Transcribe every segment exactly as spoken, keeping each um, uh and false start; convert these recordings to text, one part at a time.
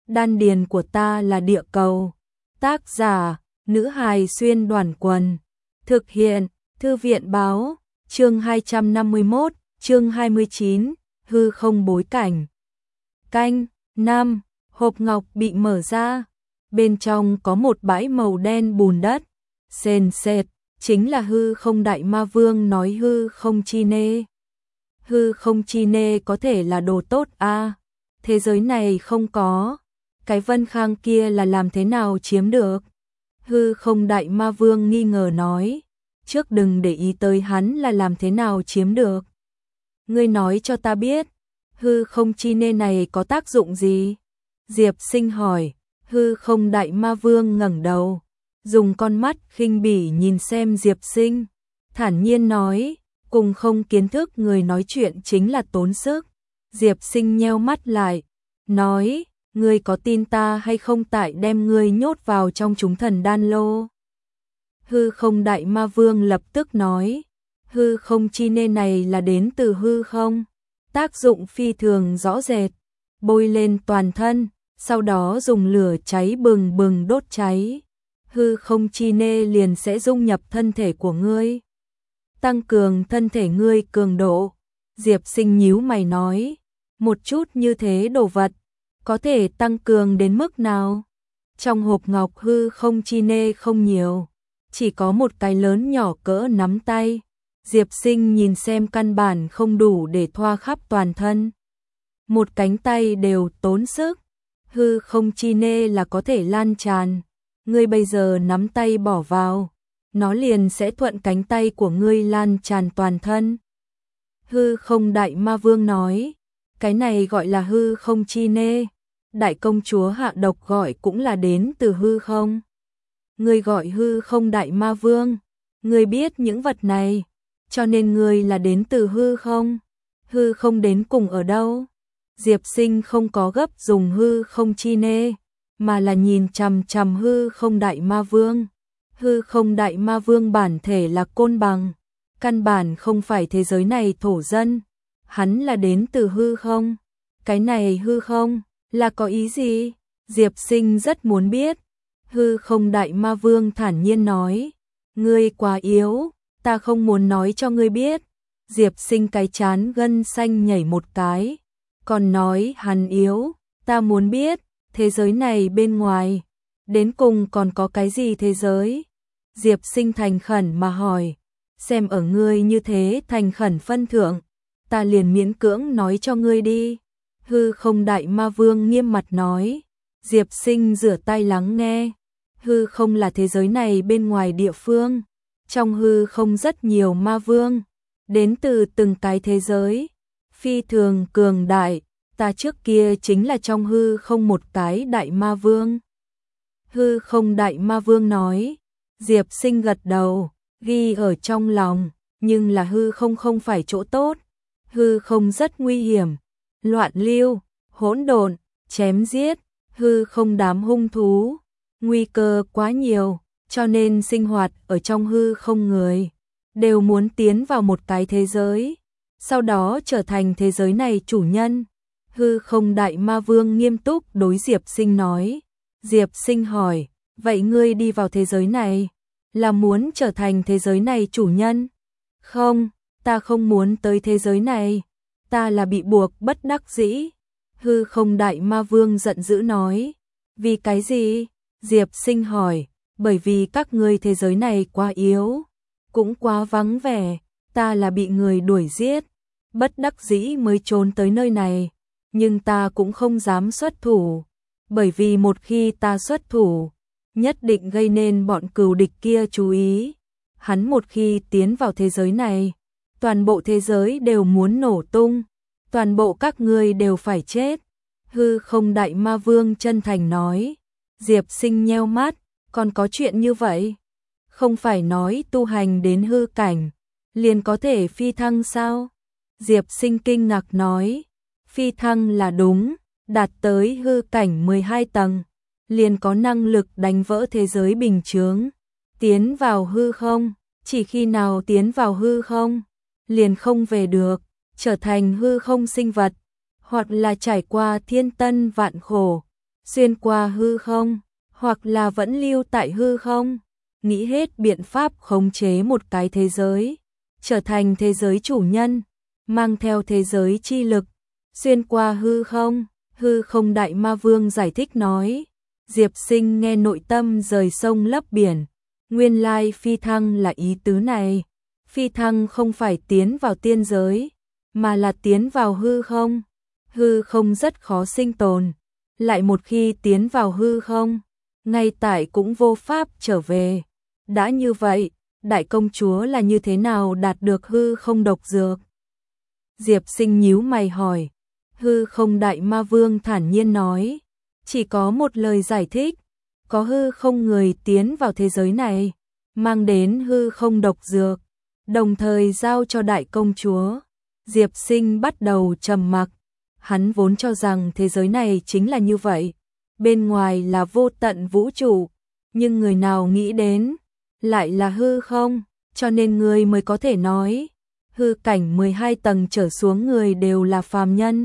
Đan điền của ta là địa cầu. Tác giả, nữ hài xuyên đoàn quần. Thực hiện, thư viện báo, chương hai trăm năm mươi mốt, chương hai mươi chín, hư không bối cảnh. Canh, năm, hộp ngọc bị mở ra. Bên trong có một bãi màu đen bùn đất. Sền sệt, chính là hư không đại ma vương nói hư không chi nê. Hư không chi nê có thể là đồ tốt à? Thế giới này không có. Cái Vân Khang kia là làm thế nào chiếm được? Hư không đại ma vương nghi ngờ nói. Trước đừng để ý tới hắn là làm thế nào chiếm được. Ngươi nói cho ta biết. Hư không chi nê này có tác dụng gì? Diệp Sinh hỏi. Hư không đại ma vương ngẩng đầu, dùng con mắt khinh bỉ nhìn xem Diệp Sinh, thản nhiên nói, cùng không kiến thức người nói chuyện chính là tốn sức. Diệp Sinh nheo mắt lại, nói, ngươi có tin ta hay không tại đem ngươi nhốt vào trong chúng thần đan lô? Hư không đại ma vương lập tức nói, hư không chi nê này là đến từ hư không, tác dụng phi thường rõ rệt, bôi lên toàn thân, sau đó dùng lửa cháy bừng bừng đốt cháy, hư không chi nê liền sẽ dung nhập thân thể của ngươi, tăng cường thân thể ngươi cường độ. Diệp Sinh nhíu mày nói, một chút như thế đồ vật, có thể tăng cường đến mức nào? Trong hộp ngọc hư không chi nê không nhiều, chỉ có một cái lớn nhỏ cỡ nắm tay. Diệp Sinh nhìn xem căn bản không đủ để thoa khắp toàn thân. Một cánh tay đều tốn sức. Hư không chi nê là có thể lan tràn. Ngươi bây giờ nắm tay bỏ vào, nó liền sẽ thuận cánh tay của ngươi lan tràn toàn thân. Hư không đại ma vương nói, cái này gọi là hư không chi nê. Đại công chúa hạ độc gọi cũng là đến từ hư không. Ngươi gọi hư không đại ma vương, ngươi biết những vật này, cho nên ngươi là đến từ hư không. Hư không đến cùng ở đâu? Diệp Sinh không có gấp dùng hư không chi nê, mà là nhìn chằm chằm hư không đại ma vương. Hư không đại ma vương bản thể là côn bằng, căn bản không phải thế giới này thổ dân, hắn là đến từ hư không. Cái này hư không là có ý gì? Diệp Sinh rất muốn biết. Hư không đại ma vương thản nhiên nói, ngươi quá yếu, ta không muốn nói cho ngươi biết. Diệp Sinh cái chán gân xanh nhảy một cái, còn nói hắn yếu, ta muốn biết, thế giới này bên ngoài, đến cùng còn có cái gì thế giới? Diệp Sinh thành khẩn mà hỏi, xem ở ngươi như thế thành khẩn phân thượng, ta liền miễn cưỡng nói cho ngươi đi. Hư không đại ma vương nghiêm mặt nói. Diệp Sinh rửa tay lắng nghe. Hư không là thế giới này bên ngoài địa phương, trong hư không rất nhiều ma vương, đến từ từng cái thế giới, phi thường cường đại, ta trước kia chính là trong hư không một cái đại ma vương. Hư không đại ma vương nói. Diệp Sinh gật đầu, ghi ở trong lòng, nhưng là hư không không phải chỗ tốt, hư không rất nguy hiểm, loạn lưu, hỗn độn, chém giết, hư không đám hung thú, nguy cơ quá nhiều, cho nên sinh hoạt ở trong hư không người đều muốn tiến vào một cái thế giới, sau đó trở thành thế giới này chủ nhân. Hư không đại ma vương nghiêm túc đối Diệp Sinh nói. Diệp Sinh hỏi, vậy ngươi đi vào thế giới này, là muốn trở thành thế giới này chủ nhân? Không, ta không muốn tới thế giới này, ta là bị buộc bất đắc dĩ. Hư không đại ma vương giận dữ nói. Vì cái gì? Diệp Sinh hỏi, bởi vì các ngươi thế giới này quá yếu, cũng quá vắng vẻ, ta là bị người đuổi giết, bất đắc dĩ mới trốn tới nơi này, nhưng ta cũng không dám xuất thủ, bởi vì một khi ta xuất thủ, nhất định gây nên bọn cừu địch kia chú ý. Hắn một khi tiến vào thế giới này, toàn bộ thế giới đều muốn nổ tung, toàn bộ các ngươi đều phải chết. Hư không đại ma vương chân thành nói. Diệp Sinh nheo mắt, còn có chuyện như vậy? Không phải nói tu hành đến hư cảnh, liền có thể phi thăng sao? Diệp Sinh kinh ngạc nói, phi thăng là đúng, đạt tới hư cảnh mười hai tầng, liền có năng lực đánh vỡ thế giới bình chướng, tiến vào hư không, chỉ khi nào tiến vào hư không, liền không về được, trở thành hư không sinh vật, hoặc là trải qua thiên tân vạn khổ, xuyên qua hư không, hoặc là vẫn lưu tại hư không, nghĩ hết biện pháp khống chế một cái thế giới, trở thành thế giới chủ nhân, mang theo thế giới chi lực, xuyên qua hư không. Hư không đại ma vương giải thích nói. Diệp Sinh nghe nội tâm rời sông lấp biển, nguyên lai phi thăng là ý tứ này. Phi thăng không phải tiến vào tiên giới, mà là tiến vào hư không. Hư không rất khó sinh tồn, lại một khi tiến vào hư không, ngay tại cũng vô pháp trở về. Đã như vậy, đại công chúa là như thế nào đạt được hư không độc dược? Diệp Sinh nhíu mày hỏi. Hư không đại ma vương thản nhiên nói, chỉ có một lời giải thích, có hư không người tiến vào thế giới này, mang đến hư không độc dược, đồng thời giao cho đại công chúa. Diệp Sinh bắt đầu trầm mặc, hắn vốn cho rằng thế giới này chính là như vậy, bên ngoài là vô tận vũ trụ, nhưng người nào nghĩ đến, lại là hư không, cho nên người mới có thể nói, hư cảnh mười hai tầng trở xuống người đều là phàm nhân.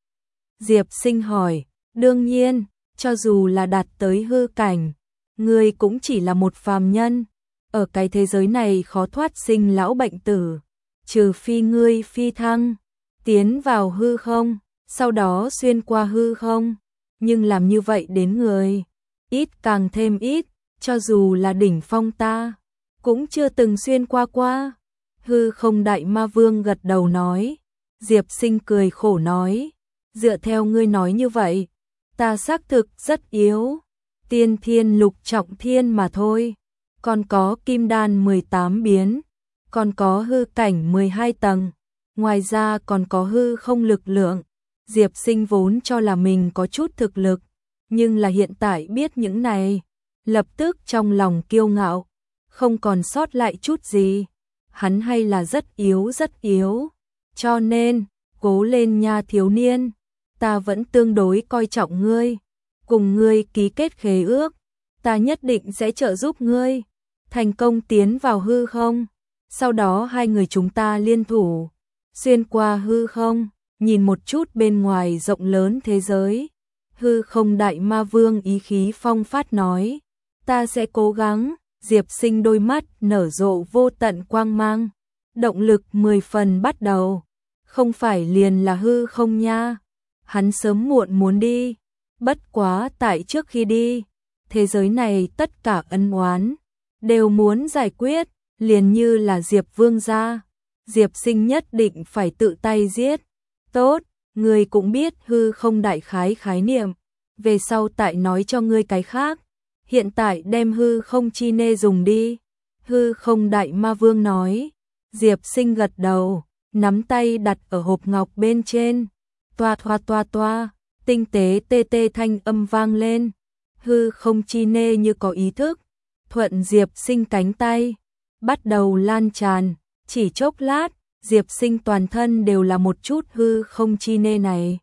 Diệp Sinh hỏi, đương nhiên, cho dù là đạt tới hư cảnh, ngươi cũng chỉ là một phàm nhân, ở cái thế giới này khó thoát sinh lão bệnh tử, trừ phi ngươi phi thăng, tiến vào hư không, sau đó xuyên qua hư không, nhưng làm như vậy đến người, ít càng thêm ít, cho dù là đỉnh phong ta, cũng chưa từng xuyên qua qua. Hư không đại ma vương gật đầu nói. Diệp Sinh cười khổ nói, dựa theo ngươi nói như vậy, ta xác thực rất yếu, tiên thiên lục trọng thiên mà thôi, còn có kim đan mười tám biến, còn có hư cảnh mười hai tầng, ngoài ra còn có hư không lực lượng. Diệp Sinh vốn cho là mình có chút thực lực, nhưng là hiện tại biết những này, lập tức trong lòng kiêu ngạo, không còn sót lại chút gì. Hắn hay là rất yếu rất yếu, cho nên, cố lên nha thiếu niên, ta vẫn tương đối coi trọng ngươi, cùng ngươi ký kết khế ước, ta nhất định sẽ trợ giúp ngươi, thành công tiến vào hư không, sau đó hai người chúng ta liên thủ, xuyên qua hư không, nhìn một chút bên ngoài rộng lớn thế giới. Hư không đại ma vương ý khí phong phát nói, ta sẽ cố gắng. Diệp Sinh đôi mắt nở rộ vô tận quang mang, động lực mười phần bắt đầu, không phải liền là hư không nha, hắn sớm muộn muốn đi, bất quá tại trước khi đi, thế giới này tất cả ân oán, đều muốn giải quyết, liền như là Diệp Vương gia, Diệp Sinh nhất định phải tự tay giết. Tốt, ngươi cũng biết hư không đại khái khái niệm, về sau tại nói cho ngươi cái khác. Hiện tại đem hư không chi nê dùng đi. Hư không đại ma vương nói. Diệp Sinh gật đầu, nắm tay đặt ở hộp ngọc bên trên. Toa toa toa toa, tinh tế tê tê thanh âm vang lên. Hư không chi nê như có ý thức, thuận Diệp Sinh cánh tay, bắt đầu lan tràn. Chỉ chốc lát, Diệp Sinh toàn thân đều là một chút hư không chi nê này.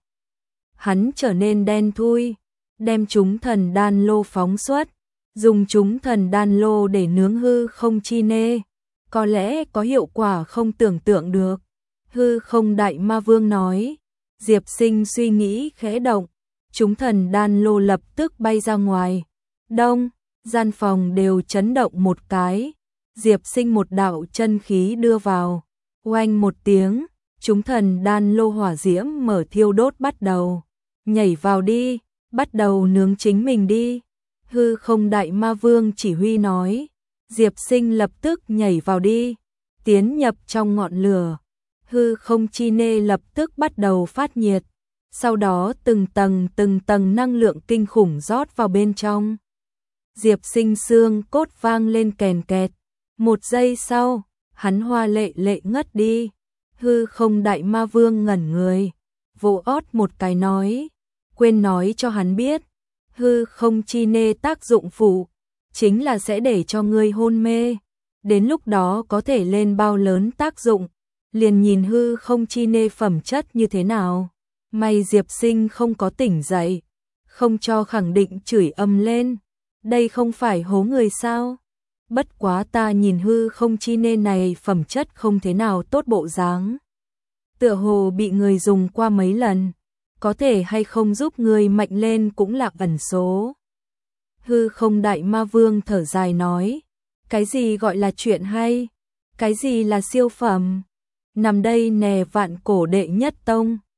Hắn trở nên đen thui, đem chúng thần đan lô phóng xuất, dùng chúng thần đan lô để nướng hư không chi nê, có lẽ có hiệu quả không tưởng tượng được. Hư không đại ma vương nói. Diệp Sinh suy nghĩ khẽ động, chúng thần đan lô lập tức bay ra ngoài. Đông, gian phòng đều chấn động một cái. Diệp Sinh một đạo chân khí đưa vào, oanh một tiếng, chúng thần đan lô hỏa diễm mở thiêu đốt bắt đầu. Nhảy vào đi, bắt đầu nướng chính mình đi. Hư không đại ma vương chỉ huy nói. Diệp Sinh lập tức nhảy vào đi, tiến nhập trong ngọn lửa. Hư không chi nê lập tức bắt đầu phát nhiệt, sau đó từng tầng từng tầng năng lượng kinh khủng rót vào bên trong. Diệp Sinh xương cốt vang lên kèn kẹt, một giây sau, hắn hoa lệ lệ ngất đi. Hư không đại ma vương ngẩn người, vỗ ót một cái nói, quên nói cho hắn biết, hư không chi nê tác dụng phụ, chính là sẽ để cho ngươi hôn mê, đến lúc đó có thể lên bao lớn tác dụng, liền nhìn hư không chi nê phẩm chất như thế nào. May Diệp Sinh không có tỉnh dậy, không cho khẳng định chửi ầm lên, đây không phải hố người sao? Bất quá ta nhìn hư không chi nê này phẩm chất không thế nào tốt bộ dáng, tựa hồ bị người dùng qua mấy lần, có thể hay không giúp ngươi mạnh lên cũng là ẩn số. Hư không đại ma vương thở dài nói, cái gì gọi là chuyện hay, cái gì là siêu phẩm, nằm đây nè vạn cổ đệ nhất tông.